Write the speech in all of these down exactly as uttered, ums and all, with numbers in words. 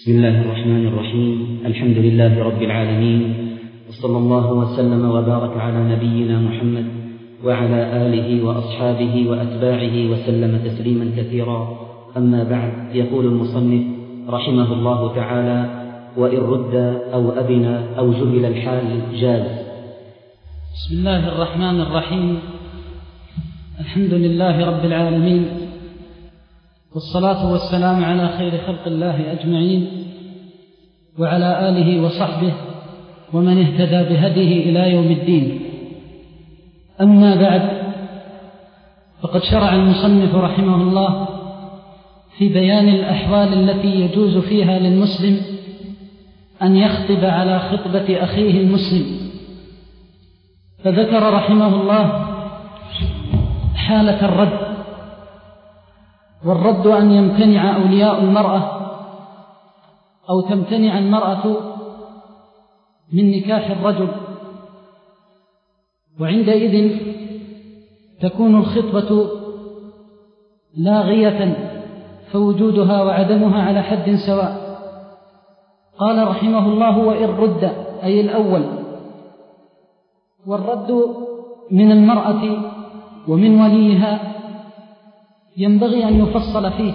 بسم الله الرحمن الرحيم. الحمد لله رب العالمين، وصلى الله وسلم وبارك على نبينا محمد وعلى آله وأصحابه وأتباعه وسلم تسليما كثيرا. أما بعد، يقول المصنف رحمه الله تعالى: وإن رد أو أذن أو جهل الحال جاز. بسم الله الرحمن الرحيم. الحمد لله رب العالمين، والصلاة والسلام على خير خلق الله أجمعين، وعلى آله وصحبه ومن اهتدى بهديه إلى يوم الدين. أما بعد، فقد شرع المصنف رحمه الله في بيان الأحوال التي يجوز فيها للمسلم أن يخطب على خطبة أخيه المسلم، فذكر رحمه الله حالة الرد. والرد أن يمتنع أولياء المرأة أو تمتنع المرأة من نكاح الرجل، وعندئذ تكون الخطبة لاغية، فوجودها وعدمها على حد سواء. قال رحمه الله: وإن رد، أي الأول. والرد من المرأة ومن وليها ينبغي أن يفصل فيه،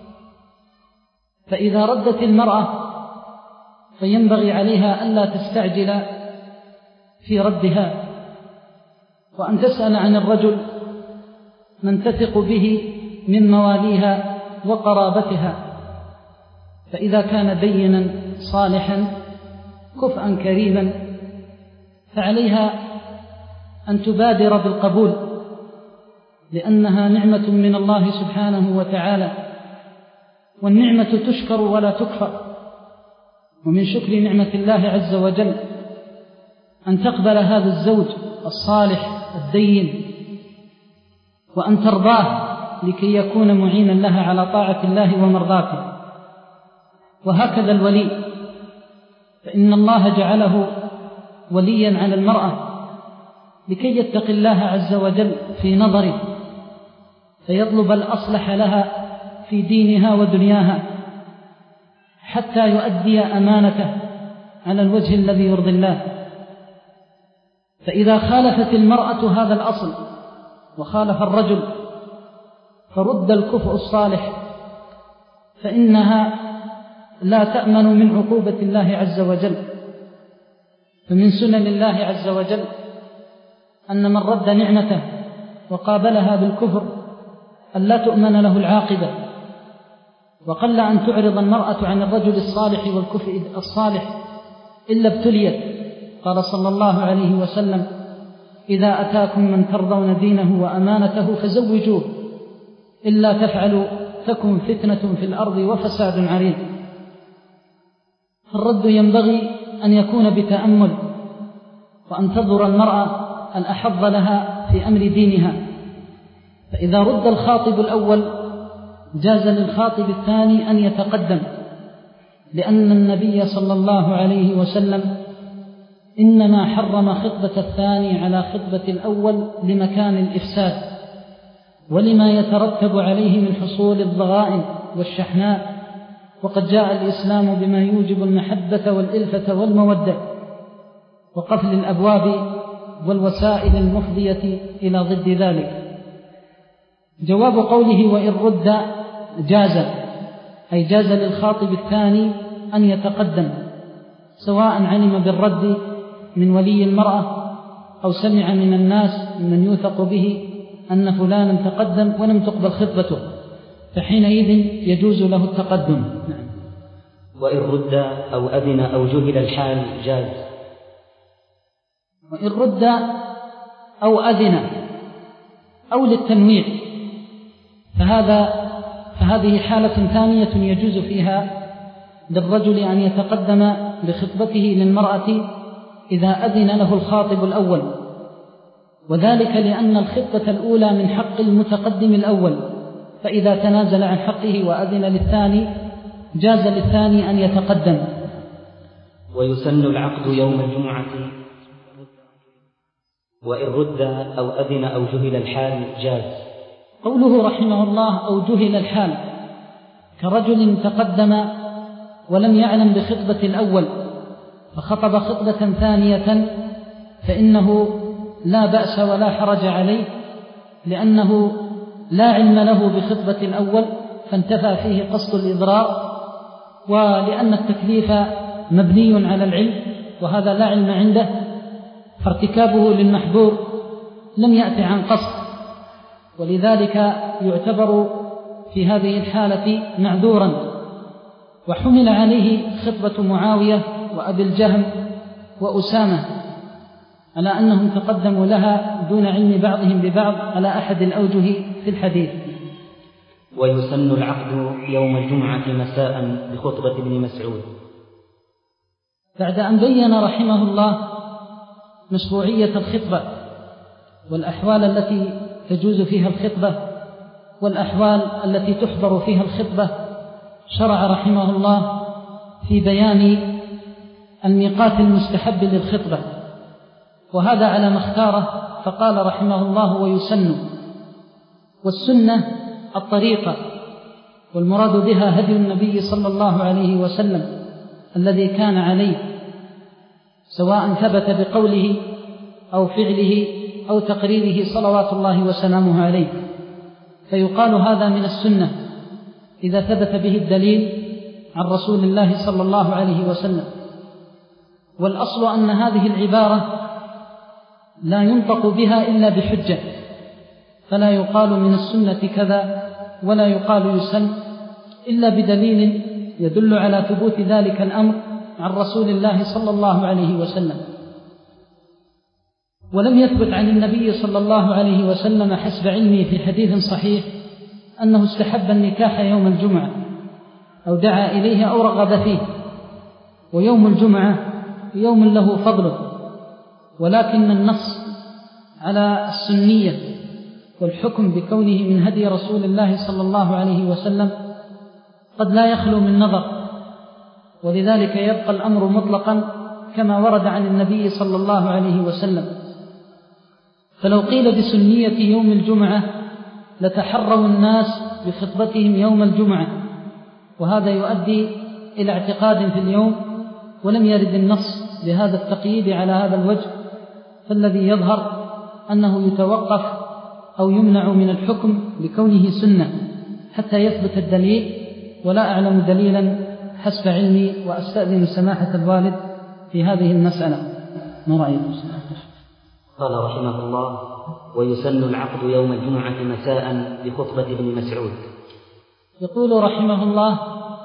فإذا ردت المرأة فينبغي عليها ألا تستعجل في ردها، وأن تسأل عن الرجل من تثق به من مواليها وقرابتها، فإذا كان دينا صالحا كفءا كريما فعليها أن تبادر بالقبول، لأنها نعمة من الله سبحانه وتعالى، والنعمة تشكر ولا تكفر. ومن شكر نعمة الله عز وجل أن تقبل هذا الزوج الصالح الدين، وأن ترضاه لكي يكون معينا لها على طاعة الله ومرضاته. وهكذا الولي، فإن الله جعله وليا على المرأة لكي يتقي الله عز وجل في نظره، فيطلب الأصلح لها في دينها ودنياها، حتى يؤدي أمانته على الوجه الذي يرضي الله. فإذا خالفت المرأة هذا الأصل وخالف الرجل فرد الكفء الصالح، فإنها لا تأمن من عقوبة الله عز وجل. فمن سنن الله عز وجل أن من رد نعمته وقابلها بالكفر أن لا تؤمن له العاقبة، وقل أن تعرض المرأة عن الرجل الصالح والكفء الصالح إلا ابتليت. قال صلى الله عليه وسلم: إذا أتاكم من ترضون دينه وأمانته فزوجوه، إلا تفعلوا تكن فتنة في الأرض وفساد عريض. الرد ينبغي أن يكون بتأمل، وأن تنظر المرأة الأحظ لها في أمر دينها. فإذا رد الخاطب الأول جاز للخاطب الثاني أن يتقدم، لأن النبي صلى الله عليه وسلم إنما حرم خطبة الثاني على خطبة الأول لمكان الإفساد، ولما يترتب عليه من حصول الضغائن والشحناء. وقد جاء الإسلام بما يوجب المحبة والإلفة والمودة، وقفل الأبواب والوسائل المفضية إلى ضد ذلك. جواب قوله وإن رد جاز، أي جاز للخاطب الثاني أن يتقدم، سواء علم بالرد من ولي المرأة أو سمع من الناس من يوثق به أن فلانا تقدم ولم تقبل خطبته، فحينئذ يجوز له التقدم. نعم. وإن رد أو أذن أو جهل الحال جاز. وإن رد أو أذن أو للتنويع، فهذا فهذه حالة ثانية يجوز فيها للرجل أن يتقدم بخطبته للمرأة إذا أذن له الخاطب الأول، وذلك لأن الخطبة الأولى من حق المتقدم الأول، فإذا تنازل عن حقه وأذن للثاني جاز للثاني أن يتقدم. ويسن العقد يوم الجمعة. وإن رد أو أذن أو جهل الحال جاز. قوله رحمه الله أو جهل الحال، كرجل تقدم ولم يعلم بخطبة الأول فخطب خطبة ثانية فإنه لا بأس ولا حرج عليه، لأنه لا علم له بخطبة الأول فانتفى فيه قصد الإضرار، ولأن التكليف مبني على العلم وهذا لا علم عنده، فارتكابه للمحظور لم يأتي عن قصد، ولذلك يعتبر في هذه الحالة معذورا. وحمل عليه خطبة معاوية وأبي الجهم وأسامة على أنهم تقدموا لها دون علم بعضهم ببعض على أحد الأوجه في الحديث. ويسن العقد يوم الجمعة مساء بخطبة ابن مسعود. بعد أن بين رحمه الله مشروعية الخطبة والأحوال التي تجوز فيها الخطبة والأحوال التي تحضر فيها الخطبة، شرع رحمه الله في بيان الميقات المستحب للخطبة، وهذا على ما اختاره، فقال رحمه الله ويسن. والسنة الطريقة، والمراد بها هدي النبي صلى الله عليه وسلم الذي كان عليه، سواء ثبت بقوله أو فعله أو تقريره صلوات الله وسلامه عليه، فيقال هذا من السنة إذا ثبت به الدليل عن رسول الله صلى الله عليه وسلم. والأصل أن هذه العبارة لا ينطق بها إلا بحجة، فلا يقال من السنة كذا ولا يقال يسن إلا بدليل يدل على ثبوت ذلك الأمر عن رسول الله صلى الله عليه وسلم. ولم يثبت عن النبي صلى الله عليه وسلم حسب علمي في حديث صحيح أنه استحب النكاح يوم الجمعة أو دعا إليه أو رغب فيه، ويوم الجمعة يوم له فضله، ولكن النص على السنية والحكم بكونه من هدي رسول الله صلى الله عليه وسلم قد لا يخلو من نظر، ولذلك يبقى الأمر مطلقا كما ورد عن النبي صلى الله عليه وسلم. فلو قيل بسنية يوم الجمعة لتحروا الناس بخطبتهم يوم الجمعة، وهذا يؤدي إلى اعتقاد في اليوم، ولم يرد النص بهذا التقييد على هذا الوجه، فالذي يظهر أنه يتوقف أو يمنع من الحكم بكونه سنة حتى يثبت الدليل، ولا أعلم دليلا حسب علمي، وأستأذن سماحة الوالد في هذه المسألة. ما رأيكم؟ قال رحمه الله: ويسن العقد يوم الجمعة مساء بخطبة ابن مسعود. يقول رحمه الله: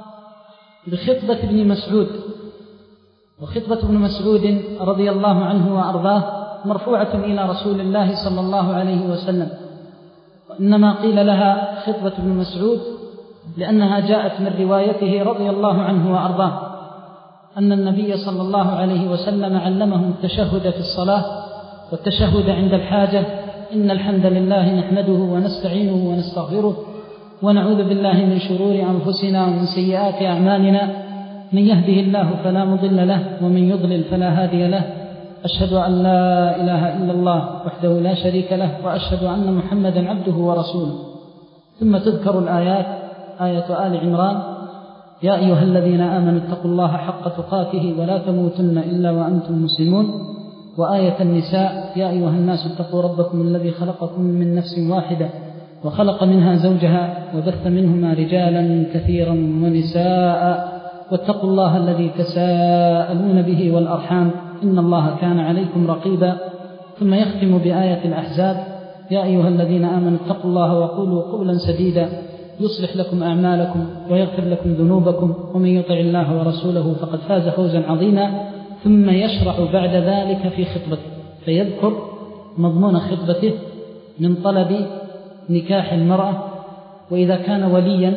بخطبة ابن مسعود. وخطبة ابن مسعود رضي الله عنه وأرضاه مرفوعة إلى رسول الله صلى الله عليه وسلم، وإنما قيل لها خطبة ابن مسعود لأنها جاءت من روايته رضي الله عنه وأرضاه أن النبي صلى الله عليه وسلم علمهم التشهد في الصلاة والتشهد عند الحاجة: إن الحمد لله نحمده ونستعينه ونستغفره ونعوذ بالله من شرور أنفسنا ومن سيئات أعمالنا، من يهده الله فلا مضل له ومن يضلل فلا هادي له، أشهد أن لا إله إلا الله وحده لا شريك له وأشهد أن محمدا عبده ورسوله. ثم تذكر الآيات: آية آل عمران: يا أيها الذين آمنوا اتقوا الله حق تقاته ولا تموتن إلا وأنتم مسلمون. وآية النساء: يا أيها الناس اتقوا ربكم الذي خلقكم من نفس واحدة وخلق منها زوجها وبث منهما رجالا كثيرا ونساء واتقوا الله الذي تساءلون به والأرحام إن الله كان عليكم رقيبا. ثم يختم بآية الأحزاب: يا أيها الذين آمنوا اتقوا الله وقولوا قولا سديدا يصلح لكم أعمالكم ويغفر لكم ذنوبكم ومن يطع الله ورسوله فقد فاز فوزا عظيما. ثم يشرع بعد ذلك في خطبته فيذكر مضمون خطبته من طلب نكاح المرأة، وإذا كان وليا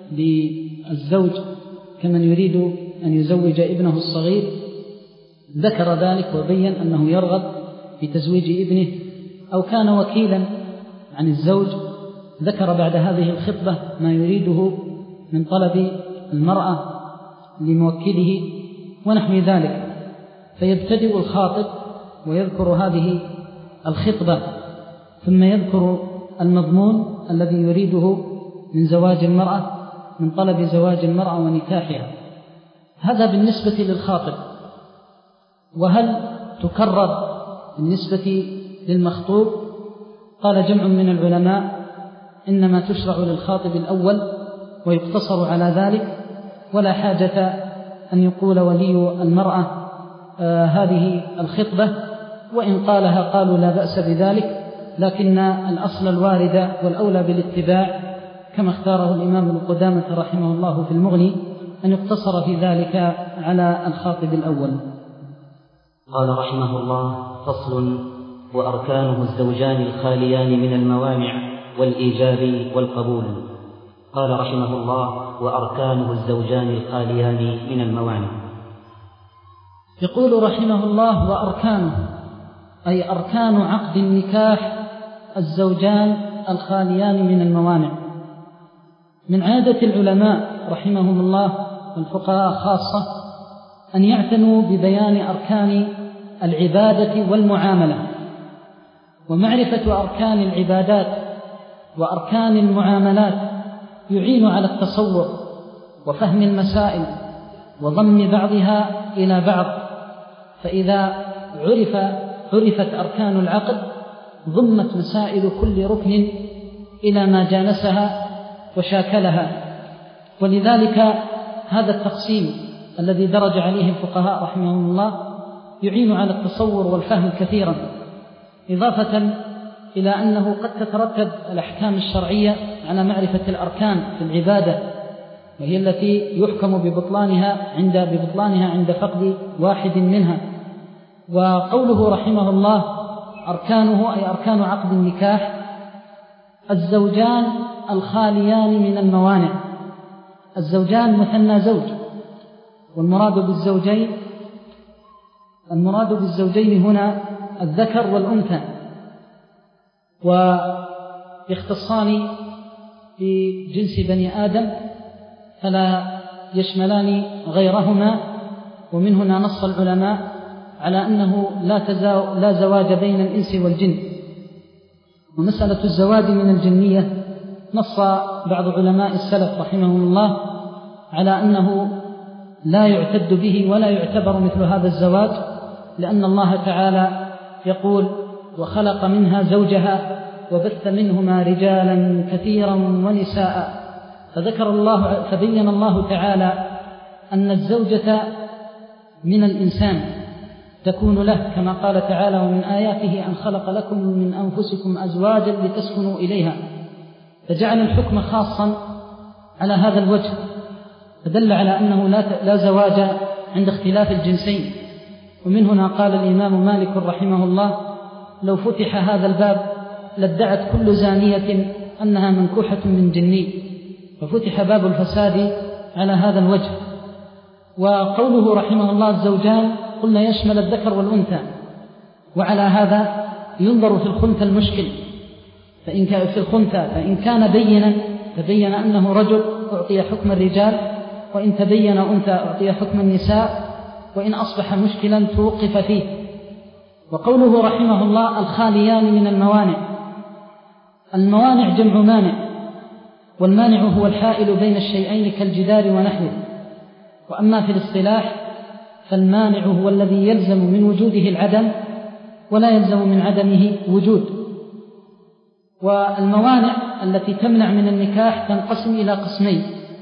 بالزوج كمن يريد أن يزوج ابنه الصغير ذكر ذلك وبين أنه يرغب في تزويج ابنه، أو كان وكيلا عن الزوج ذكر بعد هذه الخطبة ما يريده من طلب المرأة لموكله ونحو ذلك، فيبتدئ الخاطب ويذكر هذه الخطبة ثم يذكر المضمون الذي يريده من زواج المرأة، من طلب زواج المرأة ونكاحها، هذا بالنسبة للخاطب. وهل تكرر بالنسبة للمخطوب؟ قال جمع من العلماء إنما تشرع للخاطب الأول ويقتصر على ذلك، ولا حاجة أن يقول ولي المرأة آه هذه الخطبة، وإن قالها قالوا لا بأس بذلك، لكن الأصل الوارد والأولى بالاتباع كما اختاره الإمام ابن قدامة رحمه الله في المغني أن يقتصر في ذلك على الخاطب الأول. قال رحمه الله: فصل: وأركانه الزوجان الخاليان من الموانع والإيجاب والقبول. قال رحمه الله: وأركانه الزوجان الخاليان من الموانع. يقول رحمه الله: وأركانه، أي أركان عقد النكاح الزوجان الخاليان من الموانع. من عادة العلماء رحمهم الله والفقهاء خاصة أن يعتنوا ببيان أركان العبادة والمعاملة، ومعرفة أركان العبادات وأركان المعاملات يعين على التصور وفهم المسائل وضم بعضها إلى بعض، فإذا عرف عرفت أركان العقد ضمت مسائل كل ركن إلى ما جانسها وشاكلها. ولذلك هذا التقسيم الذي درج عليه الفقهاء رحمهم الله يعين على التصور والفهم كثيرا، إضافة إلى أنه قد تترتب الأحكام الشرعية على معرفة الأركان في العبادة، وهي التي يحكم ببطلانها عند ببطلانها عند فقد واحد منها. وقوله رحمه الله: أركانه، أي أركان عقد النكاح الزوجان الخاليان من الموانع. الزوجان مثنى زوج، والمراد بالزوجين المراد بالزوجين هنا الذكر والأنثى، ويختصان بجنس بني آدم فلا يشملان غيرهما. ومن هنا نص العلماء على أنه لا, لا زواج بين الإنس والجن. ومسألة الزواج من الجنية نص بعض علماء السلف رحمهم الله على أنه لا يعتد به ولا يعتبر مثل هذا الزواج، لأن الله تعالى يقول: وخلق منها زوجها وبث منهما رجالا كثيرا ونساء. فذكر الله فبين الله تعالى أن الزوجة من الإنسان تكون له، كما قال تعالى: ومن آياته أن خلق لكم من أنفسكم أزواجا لتسكنوا إليها. فجعل الحكم خاصا على هذا الوجه، فدل على أنه لا زواج عند اختلاف الجنسين. ومن هنا قال الإمام مالك رحمه الله: لو فتح هذا الباب لادعت كل زانية أنها منكوحة من جني، ففتح باب الفساد على هذا الوجه. وقوله رحمه الله الزوجان قلنا يشمل الذكر والأنثى، وعلى هذا ينظر في الخنثى المشكل، فإن كان في الخنثى فإن كان بينا تبين أنه رجل أعطي حكم الرجال، وإن تبين أنثى أعطي حكم النساء، وإن أصبح مشكلا توقف فيه. وقوله رحمه الله: الخاليان من الموانع. الموانع جمع مانع، والمانع هو الحائل بين الشيئين كالجدار ونحوه. وأما في الاصطلاح فالمانع هو الذي يلزم من وجوده العدم ولا يلزم من عدمه وجود. والموانع التي تمنع من النكاح تنقسم إلى قسمين: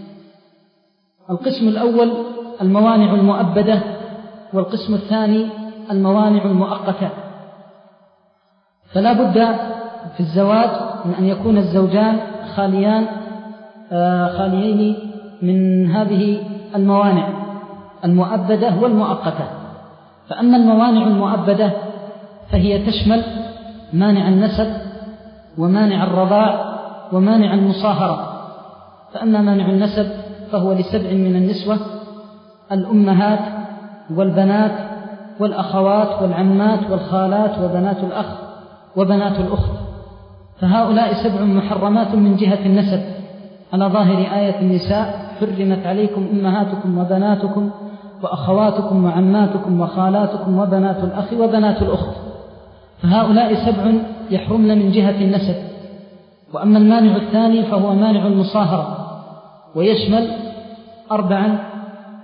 القسم الأول الموانع المؤبدة، والقسم الثاني الموانع المؤقتة. فلا بد في الزواج من أن يكون الزوجان خاليان آه خاليين من هذه الموانع المؤبدة والمؤقتة. فأما الموانع المؤبدة فهي تشمل مانع النسب ومانع الرضاع ومانع المصاهرة. فأما مانع النسب فهو لسبع من النسوة: الأمهات والبنات والأخوات والعمات والخالات وبنات الأخ وبنات الأخت. فهؤلاء سبع محرمات من جهة النسب على ظاهر آية النساء: حرمت عليكم أمهاتكم وبناتكم وأخواتكم وعماتكم وخالاتكم وبنات الأخ وبنات الأخت. فهؤلاء سبع يحرمن من جهة النسب. وأما المانع الثاني فهو مانع المصاهرة، ويشمل أربعا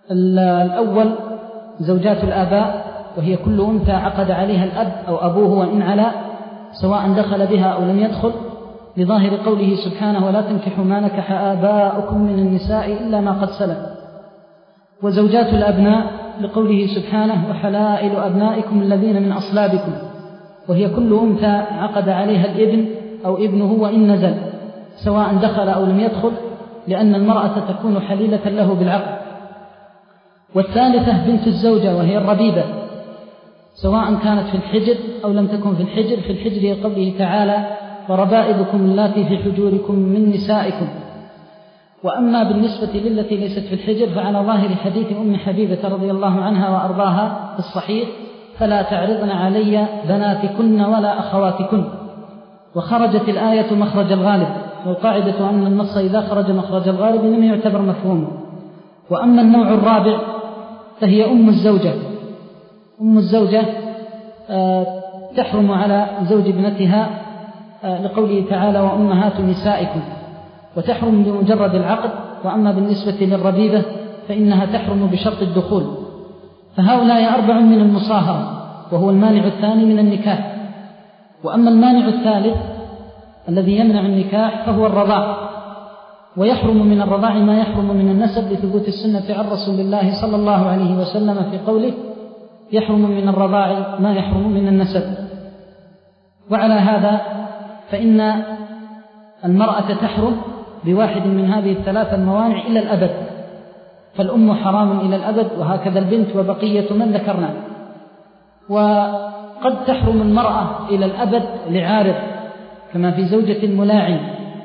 الأول زوجات الآباء، وهي كل أنثى عقد عليها الأب أو أبوه وإن علا، سواء دخل بها أو لم يدخل، لظاهر قوله سبحانه: ولا تنكحوا ما نكح آباؤكم من النساء إلا ما قد سلف. وزوجات الأبناء لقوله سبحانه: وحلائل أبنائكم الذين من أصلابكم، وهي كل أنثى عقد عليها الابن أو ابنه وإن نزل، سواء دخل أو لم يدخل، لأن المرأة تكون حليلة له بالعقد. والثالثة بنت الزوجة، وهي الربيبة، سواء كانت في الحجر أو لم تكن في الحجر. في الحجر قوله تعالى: وربائبكم اللاتي في حجوركم من نسائكم. وأما بالنسبة للتي ليست في الحجر فعلى ظاهر حديث أم حبيبة رضي الله عنها وأرضاها في الصحيح: فلا تعرضن علي بناتكن ولا أخواتكن. وخرجت الآية مخرج الغالب، والقاعدة أن النص إذا خرج مخرج الغالب لم يعتبر مفهومه. وأما النوع الرابع فهي أم الزوجة. أم الزوجة تحرم على زوج ابنتها لقوله تعالى: وأمهات نسائكم، وتحرم بمجرد العقد. وأما بالنسبة للربيبة فإنها تحرم بشرط الدخول. فهؤلاء أربع من المصاهرة، وهو المانع الثاني من النكاح. وأما المانع الثالث الذي يمنع النكاح فهو الرضاع، ويحرم من الرضاع ما يحرم من النسب، لثبوت السنة عن رسول الله صلى الله عليه وسلم في قوله: يحرم من الرضاع ما يحرم من النسب. وعلى هذا فإن المرأة تحرم بواحد من هذه الثلاث الموانع إلى الأبد، فالأم حرام إلى الأبد، وهكذا البنت وبقية من ذكرنا. وقد تحرم المرأة إلى الأبد لعارض، كما في زوجة الملاعن.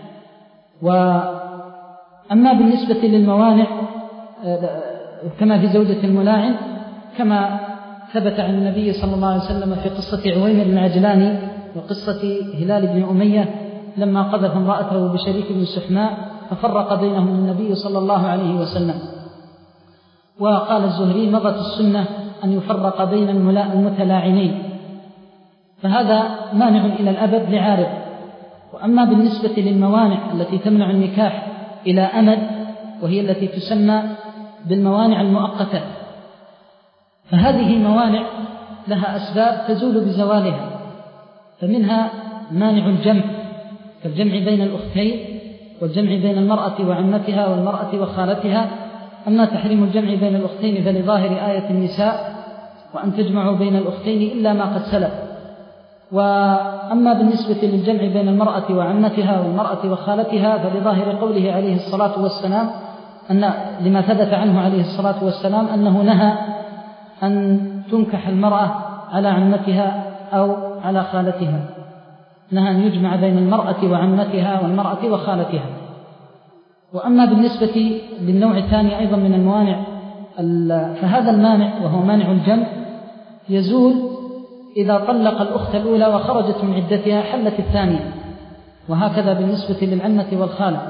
وأما بالنسبة للموانع كما في زوجة الملاعن، كما ثبت عن النبي صلى الله عليه وسلم في قصة عويمر العجلاني وقصة هلال بن أمية لما قذف امرأته بشريك بن سحماء ففرق بينهم النبي صلى الله عليه وسلم. وقال الزهري: مضت السنة أن يفرق بين المتلاعنين، فهذا مانع إلى الأبد لعارض. وأما بالنسبة للموانع التي تمنع النكاح إلى أمد، وهي التي تسمى بالموانع المؤقتة، فهذه موانع لها أسباب تزول بزوالها. فمنها مانع الجمع، كالجمع بين الأختين، والجمع بين المرأة وعمتها والمرأة وخالتها. أما تحريم الجمع بين الأختين فلظاهر آية النساء: وأن تجمعوا بين الأختين إلا ما قد سلف. وأما بالنسبة للجمع بين المرأة وعمتها والمرأة وخالتها فلظاهر قوله عليه الصلاة والسلام أن لما ثبت عنه عليه الصلاة والسلام أنه نهى أن تنكح المرأة على عمتها أو على خالتها، نهى أن يجمع بين المرأة وعمتها والمرأة وخالتها. وأما بالنسبة للنوع الثاني أيضا من الموانع، فهذا المانع وهو مانع الجمع يزول إذا طلق الأخت الأولى وخرجت من عدتها حلت الثانية، وهكذا بالنسبة للعمة والخالة.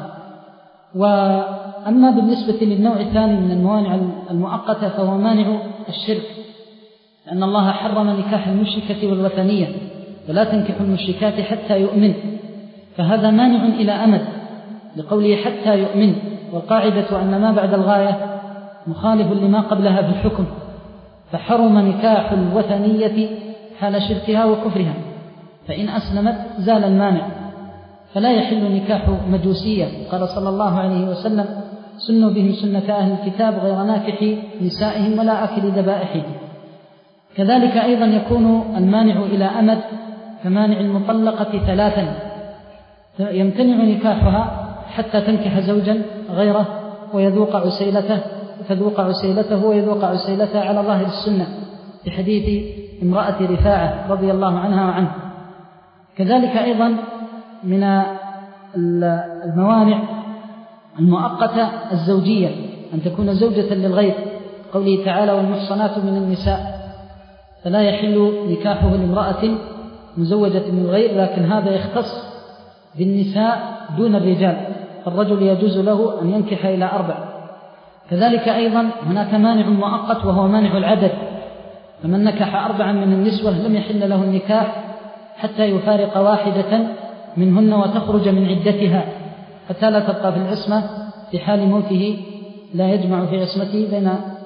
وأما بالنسبة للنوع الثاني من الموانع المؤقتة فهو مانع الشرك، لأن الله حرم نكاح المشركة والوثنية، فلا تنكحوا المشركات حتى يؤمن، فهذا مانع إلى أمد لقوله حتى يؤمن. والقاعدة أن ما بعد الغاية مخالف لما قبلها في الحكم، فحرم نكاح الوثنية حال شركها وكفرها، فإن أسلمت زال المانع. فلا يحل نكاح مجوسية، قال صلى الله عليه وسلم: سنوا به سنة أهل الكتاب غير ناكح نسائهم ولا آكل ذبائحهم. كذلك أيضا يكون المانع إلى أمد كمانع المطلقة ثلاثا، يمتنع نكاحها حتى تنكح زوجا غيره ويذوق عسيلته فذوق عسيلته ويذوق عسيلته على ظاهر السنة، في حديث امرأة رفاعة رضي الله عنها وعنه. كذلك أيضا من الموانع المؤقتة الزوجية، أن تكون زوجة للغير، قوله تعالى: والمحصنات من النساء، فلا يحل نكاحه لامرأة مزوجة من الغير، لكن هذا يختص بالنساء دون الرجال، فالرجل يجوز له أن ينكح إلى أربع. كذلك أيضا هناك مانع مؤقت وهو مانع العدد، فمن نكح أربعا من النسوة لم يحل له النكاح حتى يفارق واحدة منهن وتخرج من عدتها، حتى لا تبقى في العصمة في حال موته، لا يجمع في عصمته بين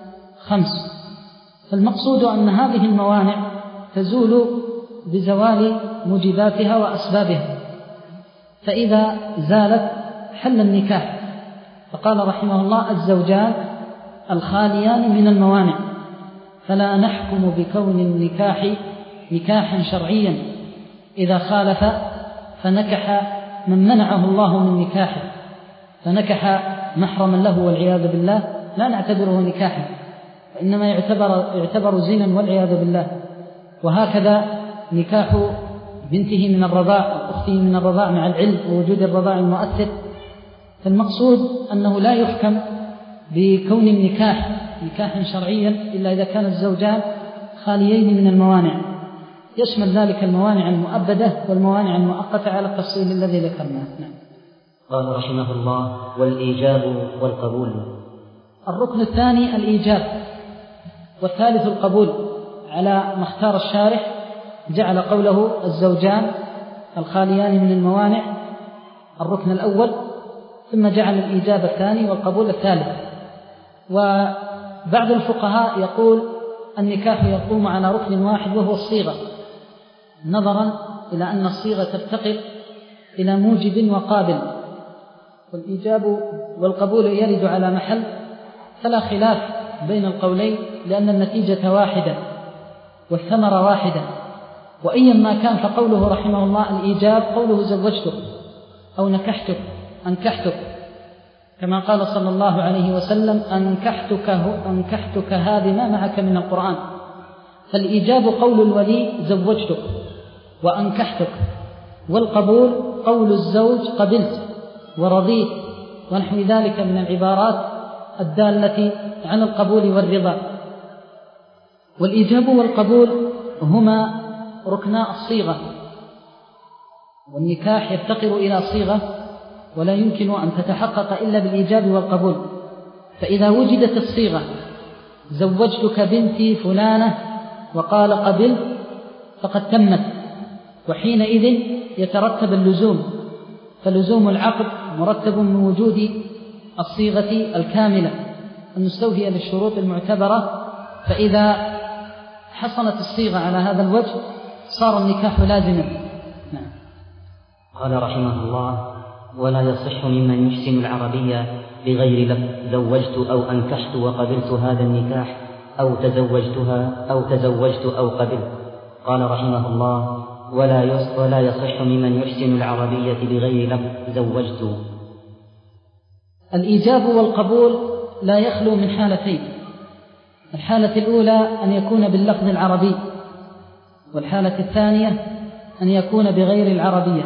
خمس. فالمقصود أن هذه الموانع تزول بزوال موجباتها وأسبابها، فإذا زالت حل النكاح. فقال رحمه الله: الزوجان الخاليان من الموانع، فلا نحكم بكون النكاح نكاحا شرعيا إذا خالف فنكح من منعه الله من نكاحه، فنكح محرما له والعياذ بالله، لا نعتبره نكاحا، وإنما يعتبر, يعتبر زنا والعياذ بالله. وهكذا نكاح بنته من الرضاع، أخته من الرضاع مع العلم ووجود الرضاع المؤثر. فالمقصود أنه لا يحكم بكون النكاح نكاحا شرعيا إلا إذا كان الزوجان خاليين من الموانع، يشمل ذلك الموانع المؤبدة والموانع المؤقتة على التفصيل الذي ذكرناه. نعم. قال رحمه الله: والإيجاب والقبول. الركن الثاني الإيجاب، والثالث القبول، على ما اختار الشارح. جعل قوله الزوجان الخاليان من الموانع الركن الأول، ثم جعل الإيجاب الثاني والقبول الثالث. وبعض الفقهاء يقول النكاح يقوم على ركن واحد وهو الصيغة، نظرا إلى أن الصيغة تفتقر إلى موجب وقابل، والإيجاب والقبول يرد على محل، فلا خلاف بين القولين لأن النتيجة واحدة والثمرة واحدة. وأيا ما كان فقوله رحمه الله الإيجاب قوله زوجتك أو نكحتك أنكحتك، كما قال صلى الله عليه وسلم: أنكحتك, أنكحتك هذه ما معك من القرآن. فالإيجاب قول الولي زوجتك وأنكحتك، والقبول قول الزوج قبلت ورضيت ونحو ذلك من العبارات الدالة عن القبول والرضا. والإيجاب والقبول هما ركنا الصيغة، والنكاح يفتقر إلى صيغة ولا يمكن أن تتحقق إلا بالإيجاب والقبول. فإذا وجدت الصيغة زوجتك بنتي فلانة وقال قبل فقد تمت، وحينئذ يترتب اللزوم، فلزوم العقد مرتب من وجود الصيغة الكاملة المستوفية للشروط المعتبرة. فإذا حصلت الصيغة على هذا الوجه صار النكاح لازما. نعم. قال رحمه الله: ولا يصح ممن يحسن العربية بغير لفظ زوجت أو أنكحت وقبلت هذا النكاح أو تزوجتها أو تزوجت أو قبلت. قال رحمه الله: ولا ولا يصح ممن يحسن العربية بغير لفظ زوجت. الإيجاب والقبول لا يخلو من حالتين: الحالة الأولى أن يكون باللفظ العربي، والحالة الثانية أن يكون بغير العربية.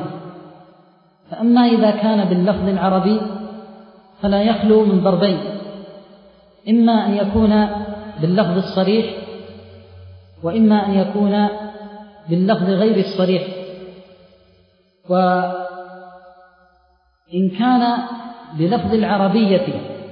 فأما إذا كان باللفظ العربي فلا يخلو من ضربين: إما أن يكون باللفظ الصريح، وإما أن يكون باللفظ غير الصريح. وإن كان بلفظ العربية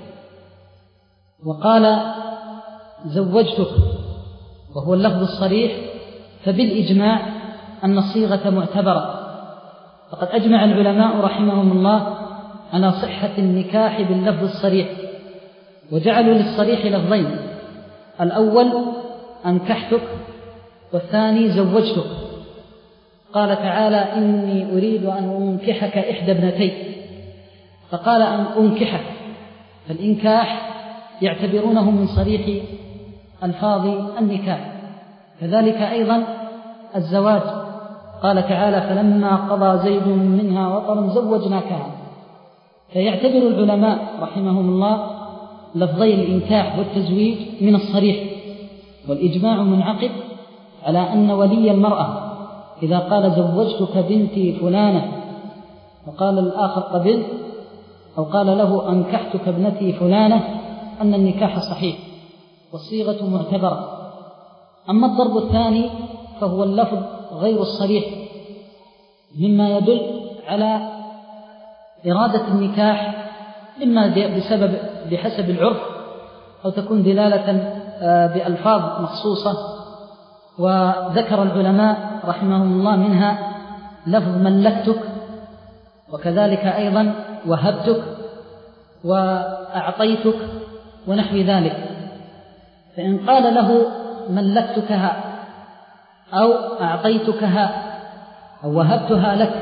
وقال زوجتك وهو اللفظ الصريح فبالإجماع أن الصيغة معتبرة، فقد أجمع العلماء رحمهم الله على صحة النكاح باللفظ الصريح، وجعلوا للصريح لفظين: الأول أنكحتك والثاني زوجتك. قال تعالى: إني أريد أن أنكحك إحدى ابنتيك، فقال أن أنكحك، فالإنكاح يعتبرونه من صريح ألفاظ النكاح. كذلك أيضا الزواج، قال تعالى: فلما قضى زيد منها وطرا زوجناكها. فيعتبر العلماء رحمهم الله لفظي الإنكاح والتزويج من الصريح، والإجماع منعقد على أن ولي المرأة إذا قال زوجتك بنتي فلانة وقال الآخر قبل، أو قال له أنكحتك ابنتي فلانة، أن النكاح صحيح والصيغة معتبرة. أما الضرب الثاني فهو اللفظ غير الصريح، مما يدل على إرادة النكاح، إما بسبب بحسب العرف، أو تكون دلالة بألفاظ مخصوصة. وذكر العلماء رحمهم الله منها لفظ ملكتك، وكذلك أيضا وهبتك وأعطيتك ونحو ذلك. فإن قال له ملكتكها أو أعطيتكها أو وهبتها لك،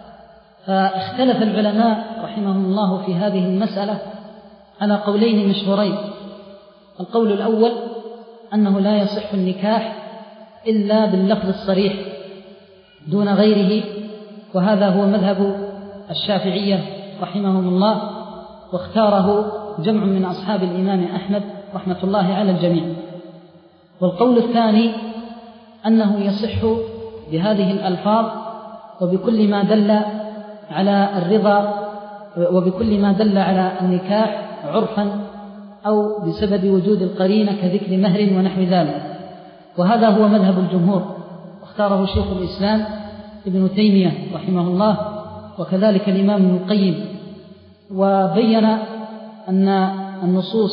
فاختلف العلماء رحمهم الله في هذه المسألة على قولين مشهورين. القول الأول أنه لا يصح النكاح إلا باللفظ الصريح دون غيره، وهذا هو مذهب الشافعية رحمهم الله، واختاره جمع من أصحاب الإمام أحمد رحمة الله على الجميع. والقول الثاني أنه يصح بهذه الألفاظ وبكل ما دل على الرضا وبكل ما دل على النكاح عرفا أو بسبب وجود القرينة كذكر مهر ونحو ذلك، وهذا هو مذهب الجمهور، واختاره شيخ الإسلام ابن تيمية رحمه الله، وكذلك الإمام ابن القيم، وبين أن النصوص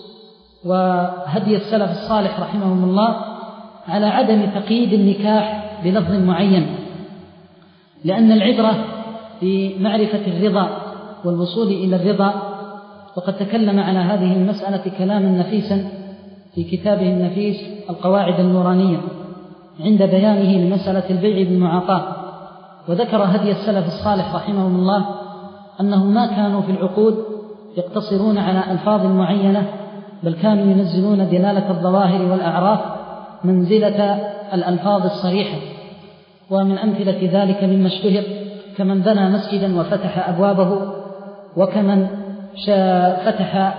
وهدي السلف الصالح رحمهم الله على عدم تقييد النكاح بلفظ معين، لأن العبرة بمعرفة الرضا والوصول إلى الرضا. وقد تكلم على هذه المسألة كلاما نفيسا في كتابه النفيس القواعد النورانية عند بيانه لمسألة البيع بالمعاطاة، وذكر هدي السلف الصالح رحمهم الله أنهم ما كانوا في العقود يقتصرون على ألفاظ معينة، بل كانوا ينزلون دلالة الظواهر والأعراف منزلة الألفاظ الصريحة. ومن أمثلة ذلك مما اشتهر كمن بنى مسجدا وفتح أبوابه، وكمن فتح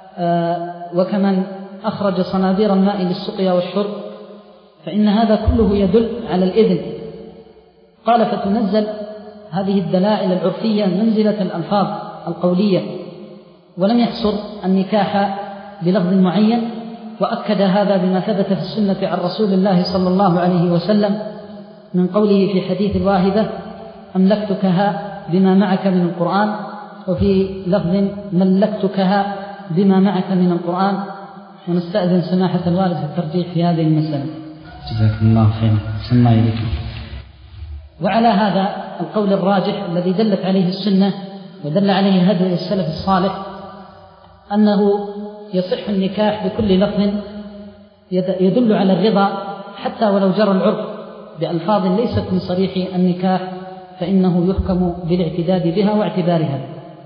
وكمن أخرج صنادير الماء للسقيا والشرب، فإن هذا كله يدل على الإذن. قال فتنزل هذه الدلائل العرفية منزلة الألفاظ القولية، ولم يحصر النكاح بلفظ معين، وأكد هذا بما ثبت في السنة عن رسول الله صلى الله عليه وسلم من قوله في حديث الواهبة أملكتكها بما معك من القرآن، وفي لفظ ملكتكها بما معك من القرآن. ونستأذن سماحة الوالد في الترجيح في هذه المسألة. جزاكم الله خيرا. سمع إليكم. وعلى هذا القول الراجح الذي دلت عليه السنة ودل عليه هدي السلف الصالح أنه يصح النكاح بكل لفظ يدل على الرضا، حتى ولو جرى العرف بألفاظ ليست من صريح النكاح، فإنه يحكم بالاعتداد بها واعتبارها.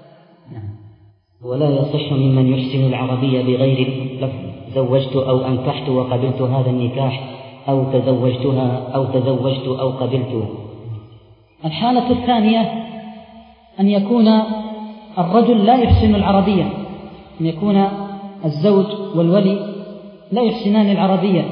ولا يصح ممن يحسن العربية بغير لفظ زوجت أو أنكحت وقبلت هذا النكاح، أو تزوجتها أو تزوجت أو قبلت. الحالة الثانية أن يكون الرجل لا يحسن العربية، أن يكون الزوج والولي لا يحسنان العربية،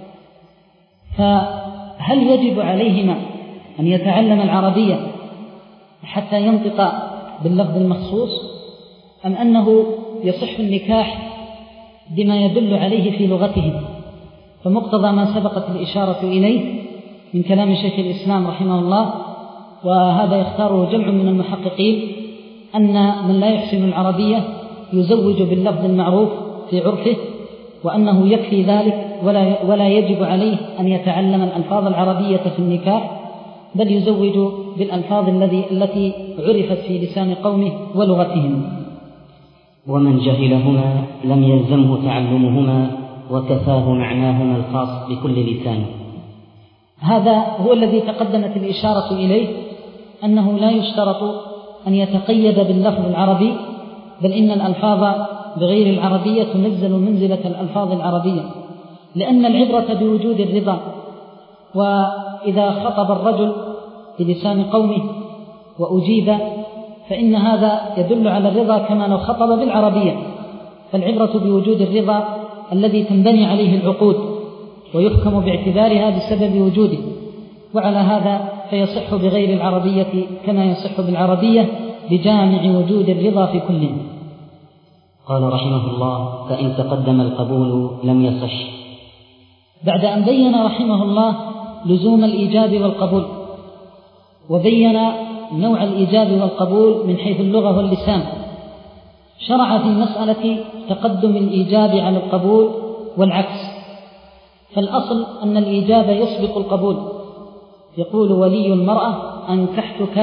فهل يجب عليهما أن يتعلم العربية حتى ينطق باللفظ المخصوص، أم أنه يصح النكاح بما يدل عليه في لغتهم؟ فمقتضى ما سبقت الإشارة إليه من كلام شيخ الإسلام رحمه الله، وهذا يختاره جمع من المحققين، أن من لا يحسن العربية يزوج باللفظ المعروف في عرفه، وأنه يكفي ذلك ولا, ولا يجب عليه أن يتعلم الألفاظ العربية في النكاح، بل يزوج بالألفاظ الذي التي عرفت في لسان قومه ولغتهم. ومن جهلهما لم يلزمه تعلمهما، وكفاه معناهما الخاص بكل لسان. هذا هو الذي تقدمت الإشارة إليه، أنه لا يشترط أن يتقيد باللفظ العربي، بل إن الألفاظ بغير العربية تنزل منزلة الألفاظ العربية، لأن العبرة بوجود الرضا. وإذا خطب الرجل بلسان قومه وأجيب فإن هذا يدل على الرضا كما لو خطب بالعربية، فالعبرة بوجود الرضا الذي تنبني عليه العقود ويحكم باعتبارها بسبب وجوده. وعلى هذا فيصح بغير العربية كما يصح بالعربية بجامع وجود الرضا في كل. قال رحمه الله: فإن تقدم القبول لم يصح. بعد أن بين رحمه الله لزوم الإيجاب والقبول، وبين نوع الإيجاب والقبول من حيث اللغة واللسان، شرع في مسألة تقدم الإيجاب على القبول والعكس. فالأصل أن الإيجاب يسبق القبول. يقول ولي المرأة: أنكحتك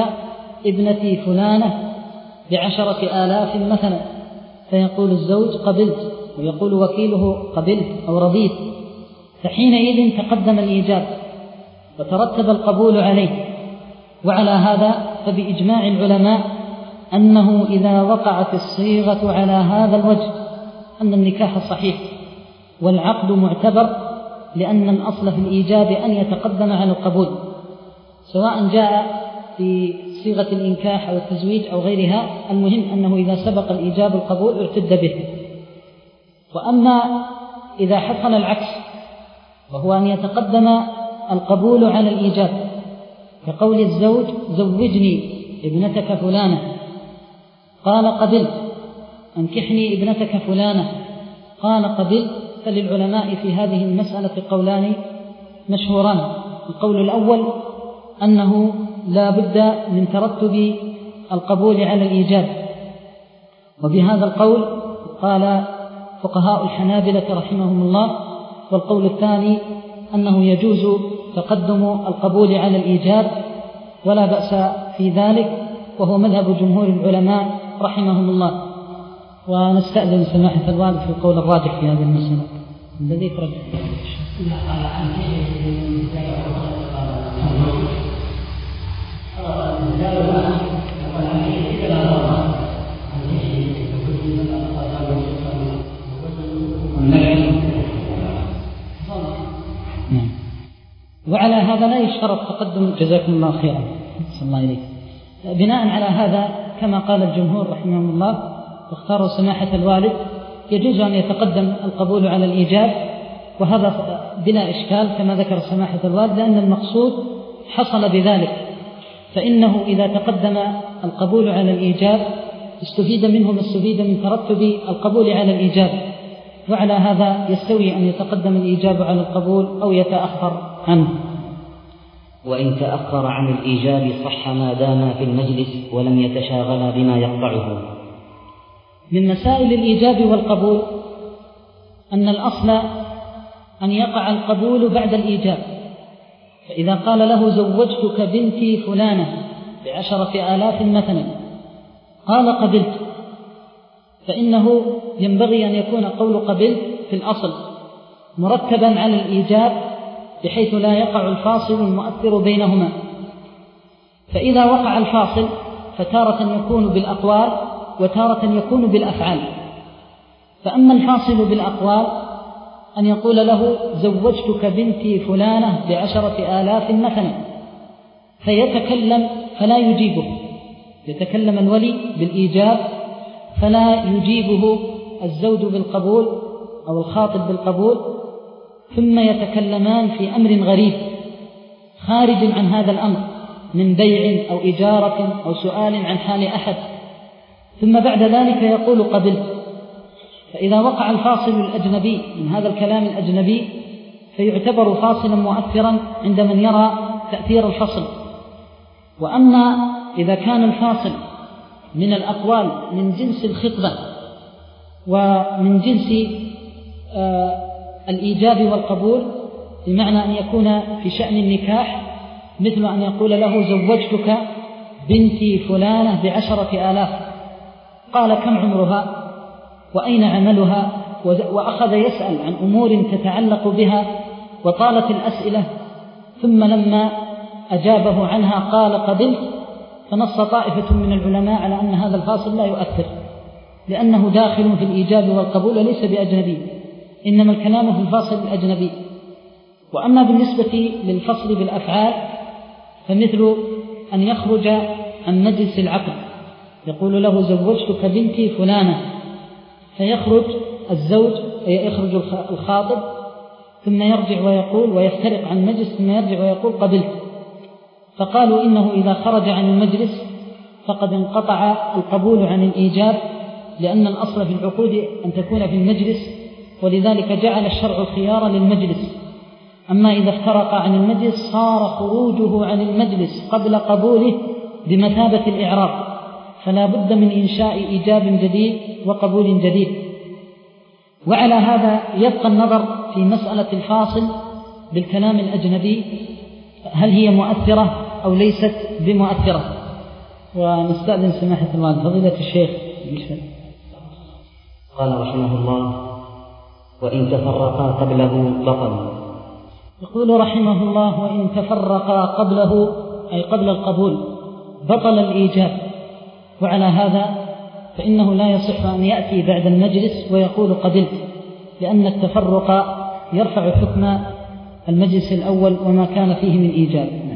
ابنتي فلانة بعشرة آلاف مثلا، فيقول الزوج: قبلت ويقول وكيله قبلت أو رضيت، فحينئذ تقدم الإيجاب وترتب القبول عليه. وعلى هذا فبإجماع العلماء أنه إذا وقعت الصيغة على هذا الوجه أن النكاح صحيح والعقد معتبر، لأن الأصل في الإيجاب أن يتقدم على القبول، سواء جاء في صيغة الإنكاح أو التزويج أو غيرها، المهم أنه إذا سبق الإيجاب القبول ارتد به. وأما إذا حصل العكس، وهو أن يتقدم القبول على الإيجاب، كقول الزوج زوجني ابنتك فلانة، قال قبلت، أنكحني ابنتك فلانة، قال قبلت، فللعلماء في هذه المسألة قولان مشهوران. القول الأول أنه لا بد من ترتب القبول على الإيجاب، وبهذا القول قال فقهاء الحنابلة رحمهم الله. والقول الثاني أنه يجوز تقدم القبول على الإيجاب ولا بأس في ذلك، وهو مذهب جمهور العلماء رحمهم الله. ونستأذن سماحة الوالد في القول الراجح في هذه المسألة الذي يترجح. وعلى هذا لا يشترط تقدم، جزاكم الله خيرا، صلى الله عليك. بناء على هذا كما قال الجمهور رحمهم الله واختاروا سماحة الوالد، يجوز أن يتقدم القبول على الإيجاب، وهذا بلا إشكال كما ذكر سماحة الوالد، لأن المقصود حصل بذلك. فإنه إذا تقدم القبول على الإيجاب استفيد منه ما استفيد من ترتب القبول على الإيجاب، وعلى هذا يستوي أن يتقدم الإيجاب على القبول أو يتأخر عنه. وإن تأخر عن الإيجاب صح ما دام في المجلس ولم يتشاغل بما يقطعه. من مسائل الإيجاب والقبول أن الأصل أن يقع القبول بعد الإيجاب، فإذا قال له زوجتك بنتي فلانة بعشرة آلاف مثلا قال قبلت، فإنه ينبغي أن يكون قول قبلت في الأصل مرتبا على الإيجاب بحيث لا يقع الفاصل المؤثر بينهما. فإذا وقع الفاصل فتارة يكون بالأقوال وتارة يكون بالأفعال. فأما الفاصل بالأقوال أن يقول له زوجتك بنتي فلانة بعشرة آلاف مثلا، فيتكلم فلا يجيبه، يتكلم الولي بالإيجاب فلا يجيبه الزوج بالقبول أو الخاطب بالقبول، ثم يتكلمان في أمر غريب خارج عن هذا الأمر من بيع أو إجارة أو سؤال عن حال أحد، ثم بعد ذلك يقول قبلت. فإذا وقع الفاصل الأجنبي من هذا الكلام الأجنبي فيعتبر فاصلا مؤثرا عند من يرى تأثير الفصل. وأما إذا كان الفاصل من الأقوال من جنس الخطبة ومن جنس آه الإيجاب والقبول، بمعنى أن يكون في شأن النكاح، مثل أن يقول له زوجتك بنتي فلانة بعشرة آلاف، قال كم عمرها وأين عملها، وأخذ يسأل عن أمور تتعلق بها وطالت الأسئلة، ثم لما أجابه عنها قال قبلت، فنص طائفة من العلماء على أن هذا الفاصل لا يؤثر، لأنه داخل في الإيجاب والقبول وليس بأجنبي، إنما الكلام في الفاصل الأجنبي. وأما بالنسبة للفصل بالأفعال فمثل أن يخرج عن مجلس العقد، يقول له زوجتك بنتي فلانة، فيخرج الزوج يخرج الخاطب ثم يرجع ويقول ويفترق عن المجلس ثم يرجع ويقول قبلت. فقالوا إنه إذا خرج عن المجلس فقد انقطع القبول عن الإيجاب، لأن الأصل في العقود أن تكون في المجلس، ولذلك جعل الشرع خيارا للمجلس. أما إذا افترق عن المجلس صار خروجه عن المجلس قبل قبوله بمثابة الإعراب، فلا بد من إنشاء إيجاب جديد وقبول جديد. وعلى هذا يبقى النظر في مسألة الفاصل بالكلام الأجنبي، هل هي مؤثرة أو ليست بمؤثرة. ونستأذن سماحة الوالد فضيلة الشيخ. قال رحمه الله: وإن تفرقا قبله بطل. يقول رحمه الله: وإن تفرقا قبله أي قبل القبول بطل الإيجاب. وعلى هذا فإنه لا يصح أن يأتي بعد المجلس ويقول قبلت، لأن التفرق يرفع حكم المجلس الأول وما كان فيه من إيجاب.